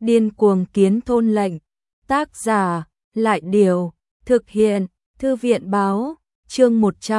Điên cuồng kiến thôn lệnh. Tác giả, Lại Điều. Thực hiện, Thư viện Báo. Chương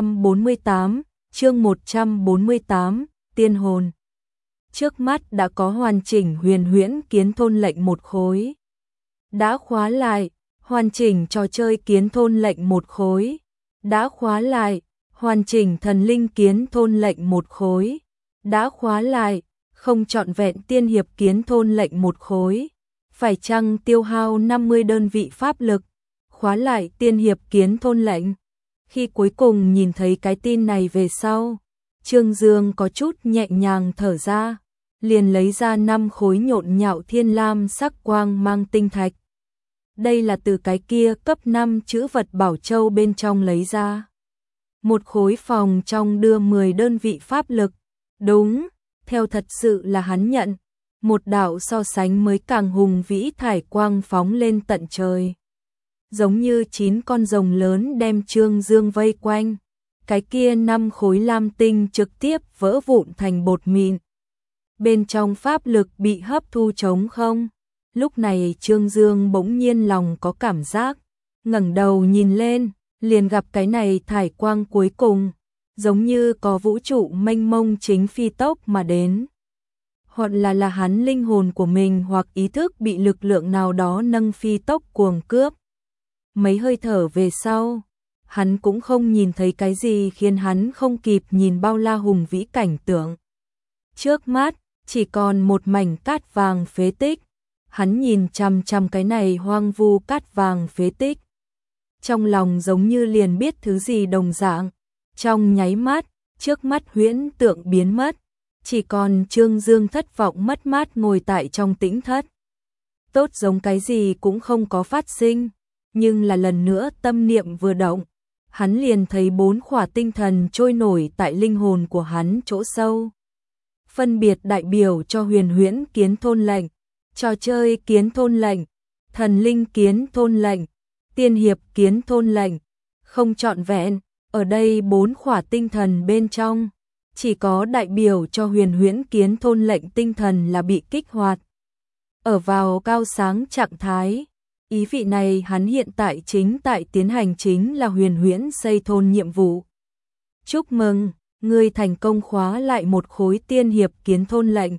148, Tiên hồn. Trước mắt đã có hoàn chỉnh huyền huyễn kiến thôn lệnh một khối. Đã khóa lại, hoàn chỉnh trò chơi kiến thôn lệnh một khối. Đã khóa lại, hoàn chỉnh thần linh kiến thôn lệnh một khối. Đã khóa lại, không trọn vẹn tiên hiệp kiến thôn lệnh một khối. Phải chăng tiêu hao 50 đơn vị pháp lực, khóa lại tiên hiệp kiến thôn lệnh. Khi cuối cùng nhìn thấy cái tin này về sau, Trương Dương có chút nhẹ nhàng thở ra, liền lấy ra 5 khối nhộn nhạo thiên lam sắc quang mang tinh thạch. Đây là từ cái kia cấp 5 chữ vật bảo châu bên trong lấy ra. Một khối phòng trong đưa 10 đơn vị pháp lực. Đúng, theo thật sự là hắn nhận. Một đạo so sánh mới càng hùng vĩ thải quang phóng lên tận trời. Giống như 9 con rồng lớn đem Trương Dương vây quanh. Cái kia 5 khối lam tinh trực tiếp vỡ vụn thành bột mịn. Bên trong pháp lực bị hấp thu trống không. Lúc này Trương Dương bỗng nhiên lòng có cảm giác. Ngẩng đầu nhìn lên, liền gặp cái này thải quang cuối cùng. Giống như có vũ trụ mênh mông chính phi tốc mà đến. Hoặc là hắn linh hồn của mình hoặc ý thức bị lực lượng nào đó nâng phi tốc cuồng cướp. Mấy hơi thở về sau, hắn cũng không nhìn thấy cái gì khiến hắn không kịp nhìn bao la hùng vĩ cảnh tượng. Trước mắt, chỉ còn một mảnh cát vàng phế tích. Hắn nhìn chằm chằm cái này hoang vu cát vàng phế tích. Trong lòng giống như liền biết thứ gì đồng dạng. Trong nháy mắt, trước mắt huyễn tượng biến mất. Chỉ còn Trương Dương thất vọng mất mát ngồi tại trong tĩnh thất. Tốt giống cái gì cũng không có phát sinh. Nhưng là lần nữa tâm niệm vừa động, hắn liền thấy 4 khỏa tinh thần trôi nổi tại linh hồn của hắn chỗ sâu. Phân biệt đại biểu cho huyền huyễn kiến thôn lệnh, trò chơi kiến thôn lệnh, thần linh kiến thôn lệnh, tiên hiệp kiến thôn lệnh. Không trọn vẹn, ở đây 4 khỏa tinh thần bên trong, chỉ có đại biểu cho huyền huyễn kiến thôn lệnh tinh thần là bị kích hoạt. Ở vào cao sáng trạng thái. Ý vị này hắn hiện tại chính tại tiến hành chính là huyền huyễn xây thôn nhiệm vụ. Chúc mừng, ngươi thành công khóa lại một khối tiên hiệp kiến thôn lệnh.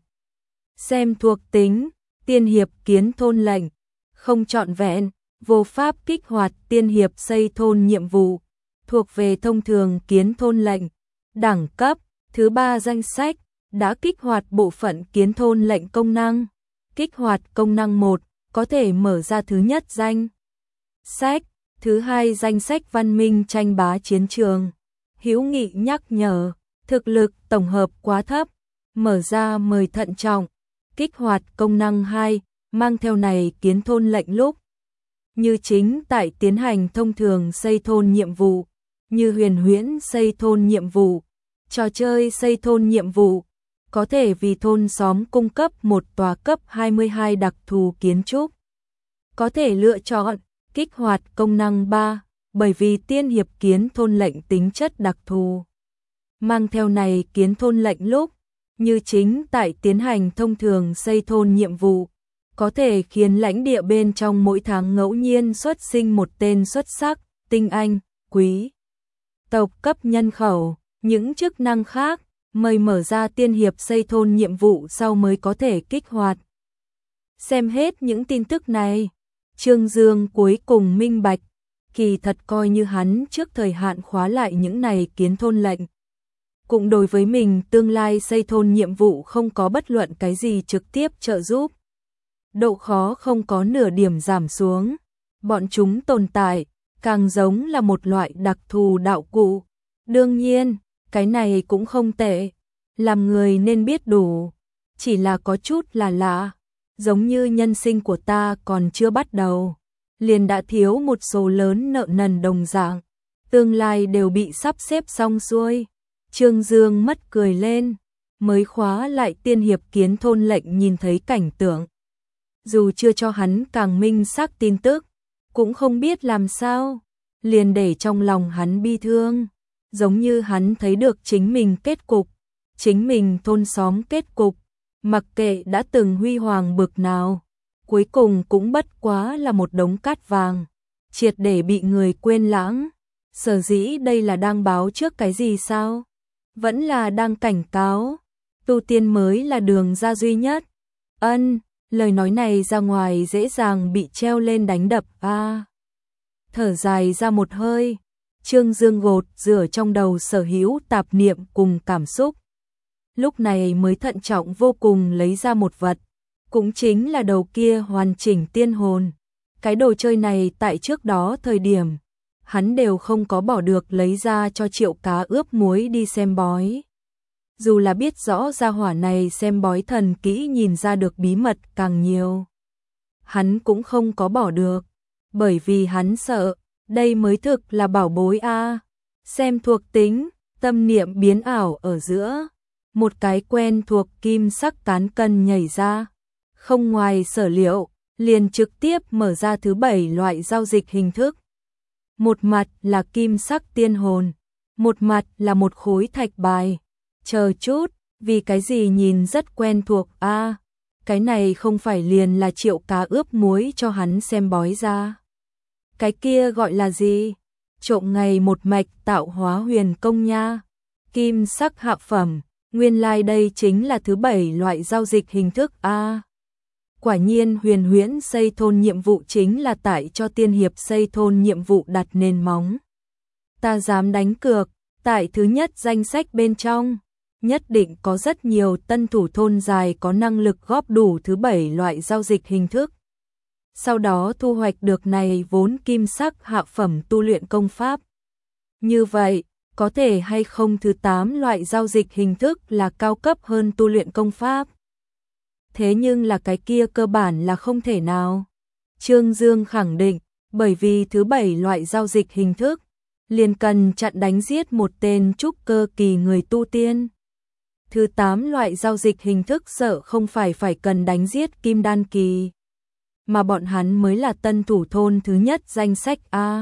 Xem thuộc tính, tiên hiệp kiến thôn lệnh, không trọn vẹn, vô pháp kích hoạt tiên hiệp xây thôn nhiệm vụ, thuộc về thông thường kiến thôn lệnh. Đẳng cấp, thứ 3 danh sách, đã kích hoạt bộ phận kiến thôn lệnh công năng. Kích hoạt công năng 1. Có thể mở ra thứ nhất danh sách, thứ 2 danh sách văn minh tranh bá chiến trường. Hữu nghị nhắc nhở, thực lực tổng hợp quá thấp, mở ra mời thận trọng. Kích hoạt công năng 2, mang theo này kiến thôn lệnh lúc như chính tại tiến hành thông thường xây thôn nhiệm vụ, như huyền huyễn xây thôn nhiệm vụ, trò chơi xây thôn nhiệm vụ. Có thể vì thôn xóm cung cấp một tòa cấp 22 đặc thù kiến trúc. Có thể lựa chọn kích hoạt công năng 3, bởi vì tiên hiệp kiến thôn lệnh tính chất đặc thù. Mang theo này kiến thôn lệnh lúc, như chính tại tiến hành thông thường xây thôn nhiệm vụ, có thể khiến lãnh địa bên trong mỗi tháng ngẫu nhiên xuất sinh một tên xuất sắc, tinh anh, quý tộc cấp nhân khẩu. Những chức năng khác mời mở ra tiên hiệp xây thôn nhiệm vụ sau mới có thể kích hoạt. Xem hết những tin tức này, Trương Dương cuối cùng minh bạch, kỳ thật coi như hắn trước thời hạn khóa lại những này kiến thôn lệnh. Cũng đối với mình tương lai xây thôn nhiệm vụ không có bất luận cái gì trực tiếp trợ giúp. Độ khó không có nửa điểm giảm xuống. Bọn chúng tồn tại, càng giống là một loại đặc thù đạo cụ. Đương nhiên, cái này cũng không tệ, làm người nên biết đủ, chỉ là có chút là lạ, giống như nhân sinh của ta còn chưa bắt đầu, liền đã thiếu một số lớn nợ nần đồng dạng, tương lai đều bị sắp xếp xong xuôi. Trương Dương mất cười lên, mới khóa lại tiên hiệp kiến thôn lệnh nhìn thấy cảnh tượng. Dù chưa cho hắn càng minh xác tin tức, cũng không biết làm sao, liền để trong lòng hắn bi thương. Giống như hắn thấy được chính mình kết cục, chính mình thôn xóm kết cục, mặc kệ đã từng huy hoàng bực nào, cuối cùng cũng bất quá là một đống cát vàng, triệt để bị người quên lãng. Sở dĩ đây là đang báo trước cái gì sao? Vẫn là đang cảnh cáo, tu tiên mới là đường ra duy nhất. Lời nói này ra ngoài dễ dàng bị treo lên đánh đập Thở dài ra một hơi, Trương Dương gột rửa trong đầu sở hữu tạp niệm cùng cảm xúc. Lúc này mới thận trọng vô cùng lấy ra một vật, cũng chính là đầu kia hoàn chỉnh tiên hồn. Cái đồ chơi này tại trước đó thời điểm, hắn đều không có bỏ được lấy ra cho Triệu Cá ướp muối đi xem bói. Dù là biết rõ gia hỏa này xem bói thần kỹ nhìn ra được bí mật càng nhiều, hắn cũng không có bỏ được, bởi vì hắn sợ, đây mới thực là bảo bối Xem thuộc tính, tâm niệm biến ảo ở giữa, một cái quen thuộc kim sắc cán cân nhảy ra, không ngoài sở liệu, liền trực tiếp mở ra thứ 7 loại giao dịch hình thức. Một mặt là kim sắc tiên hồn, một mặt là một khối thạch bài. Chờ chút, vì cái gì nhìn rất quen thuộc cái này không phải liền là Triệu Cá ướp muối cho hắn xem bói ra. Cái kia gọi là gì? Trộm ngày một mạch tạo hóa huyền công nha. Kim sắc hạ phẩm, nguyên lai đây chính là thứ 7 loại giao dịch hình thức Quả nhiên huyền huyễn xây thôn nhiệm vụ chính là tại cho tiên hiệp xây thôn nhiệm vụ đặt nền móng. Ta dám đánh cược, tại thứ nhất danh sách bên trong, nhất định có rất nhiều tân thủ thôn dài có năng lực góp đủ thứ 7 loại giao dịch hình thức. Sau đó thu hoạch được này vốn kim sắc hạ phẩm tu luyện công pháp. Như vậy, có thể hay không thứ 8 loại giao dịch hình thức là cao cấp hơn tu luyện công pháp? Thế nhưng là cái kia cơ bản là không thể nào. Trương Dương khẳng định, bởi vì thứ 7 loại giao dịch hình thức, liền cần chặn đánh giết một tên trúc cơ kỳ người tu tiên. Thứ 8 loại giao dịch hình thức sợ không phải cần đánh giết kim đan kỳ, mà bọn hắn mới là tân thủ thôn thứ nhất danh sách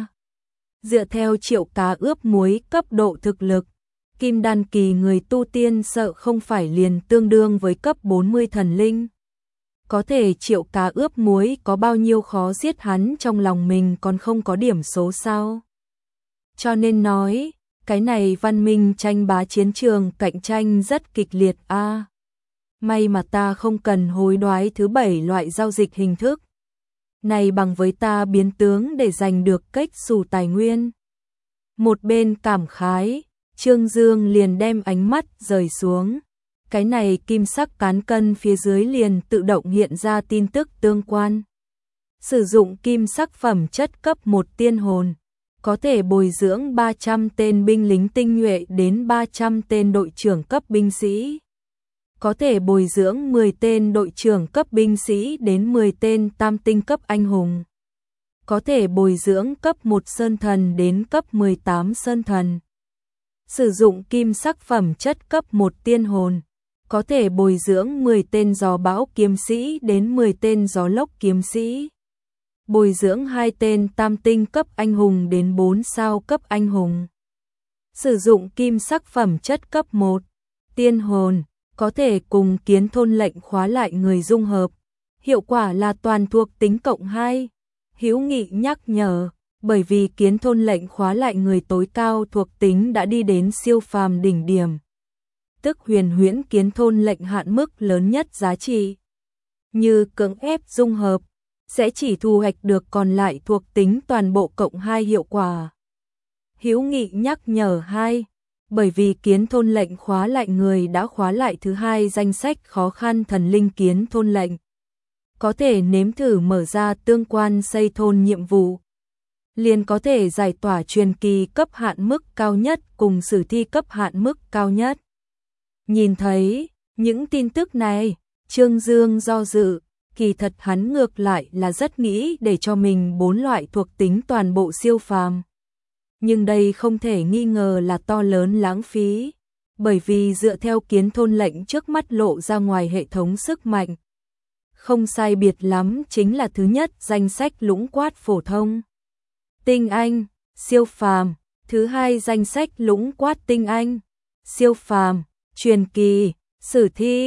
Dựa theo Triệu Cá ướp muối cấp độ thực lực, kim đan kỳ người tu tiên sợ không phải liền tương đương với cấp 40 thần linh. Có thể Triệu Cá ướp muối có bao nhiêu khó giết hắn trong lòng mình còn không có điểm số sao. Cho nên nói, cái này văn minh tranh bá chiến trường cạnh tranh rất kịch liệt May mà ta không cần hối đoái thứ 7 loại giao dịch hình thức. Này bằng với ta biến tướng để giành được cách xù tài nguyên. Một bên cảm khái, Trương Dương liền đem ánh mắt rời xuống. Cái này kim sắc cán cân phía dưới liền tự động hiện ra tin tức tương quan. Sử dụng kim sắc phẩm chất cấp 1 tiên hồn, có thể bồi dưỡng 300 tên binh lính tinh nhuệ đến 300 tên đội trưởng cấp binh sĩ. Có thể bồi dưỡng 10 tên đội trưởng cấp binh sĩ đến 10 tên tam tinh cấp anh hùng. Có thể bồi dưỡng cấp 1 sơn thần đến cấp 18 sơn thần. Sử dụng kim sắc phẩm chất cấp 1 tiên hồn, có thể bồi dưỡng 10 tên gió bão kiếm sĩ đến 10 tên gió lốc kiếm sĩ. Bồi dưỡng 2 tên tam tinh cấp anh hùng đến 4 sao cấp anh hùng. Sử dụng kim sắc phẩm chất cấp 1 tiên hồn, có thể cùng kiến thôn lệnh khóa lại người dung hợp. Hiệu quả là toàn thuộc tính cộng 2. Hữu Nghị nhắc nhở, bởi vì kiến thôn lệnh khóa lại người tối cao thuộc tính đã đi đến siêu phàm đỉnh điểm. Tức huyền huyễn kiến thôn lệnh hạn mức lớn nhất giá trị. Như cưỡng ép dung hợp, sẽ chỉ thu hoạch được còn lại thuộc tính toàn bộ cộng 2 hiệu quả. Hữu Nghị nhắc nhở 2. Bởi vì kiến thôn lệnh khóa lại người đã khóa lại thứ 2 danh sách khó khăn thần linh kiến thôn lệnh. Có thể nếm thử mở ra tương quan xây thôn nhiệm vụ. Liền có thể giải tỏa truyền kỳ cấp hạn mức cao nhất cùng sử thi cấp hạn mức cao nhất. Nhìn thấy những tin tức này, Trương Dương do dự, kỳ thật hắn ngược lại là rất nghĩ để cho mình 4 loại thuộc tính toàn bộ siêu phàm. Nhưng đây không thể nghi ngờ là to lớn lãng phí, bởi vì dựa theo kiến thôn lệnh trước mắt lộ ra ngoài hệ thống sức mạnh. Không sai biệt lắm chính là thứ nhất danh sách lũng quát phổ thông. Tinh anh, siêu phàm, thứ 2 danh sách lũng quát tinh anh, siêu phàm, truyền kỳ, sử thi,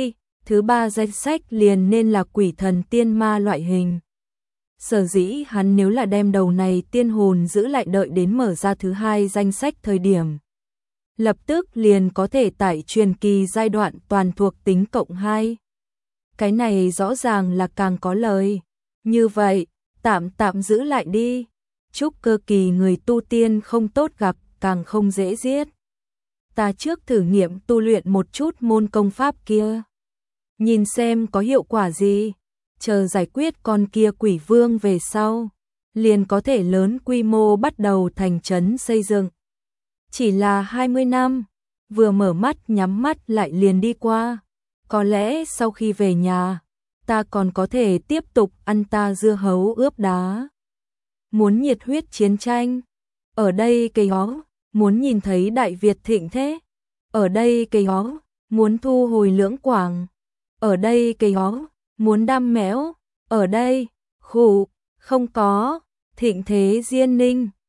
thứ ba danh sách liền nên là quỷ thần tiên ma loại hình. Sở dĩ hắn nếu là đem đầu này tiên hồn giữ lại đợi đến mở ra thứ hai danh sách thời điểm, lập tức liền có thể tải truyền kỳ giai đoạn toàn thuộc tính cộng 2. Cái này rõ ràng là càng có lời. Như vậy, tạm giữ lại đi. Trúc cơ kỳ người tu tiên không tốt gặp, càng không dễ giết. Ta trước thử nghiệm tu luyện một chút môn công pháp kia. Nhìn xem có hiệu quả gì. Chờ giải quyết con kia quỷ vương về sau, liền có thể lớn quy mô bắt đầu thành trấn xây dựng. Chỉ là 20 năm, vừa mở mắt nhắm mắt lại liền đi qua. Có lẽ sau khi về nhà, ta còn có thể tiếp tục ăn ta dưa hấu ướp đá. Muốn nhiệt huyết chiến tranh, ở đây cây hó, muốn nhìn thấy Đại Việt thịnh thế, ở đây cây hó, muốn thu hồi Lưỡng Quảng, ở đây cây hó, muốn đam mẽo, ở đây, khủ, không có, thịnh thế Diên Ninh.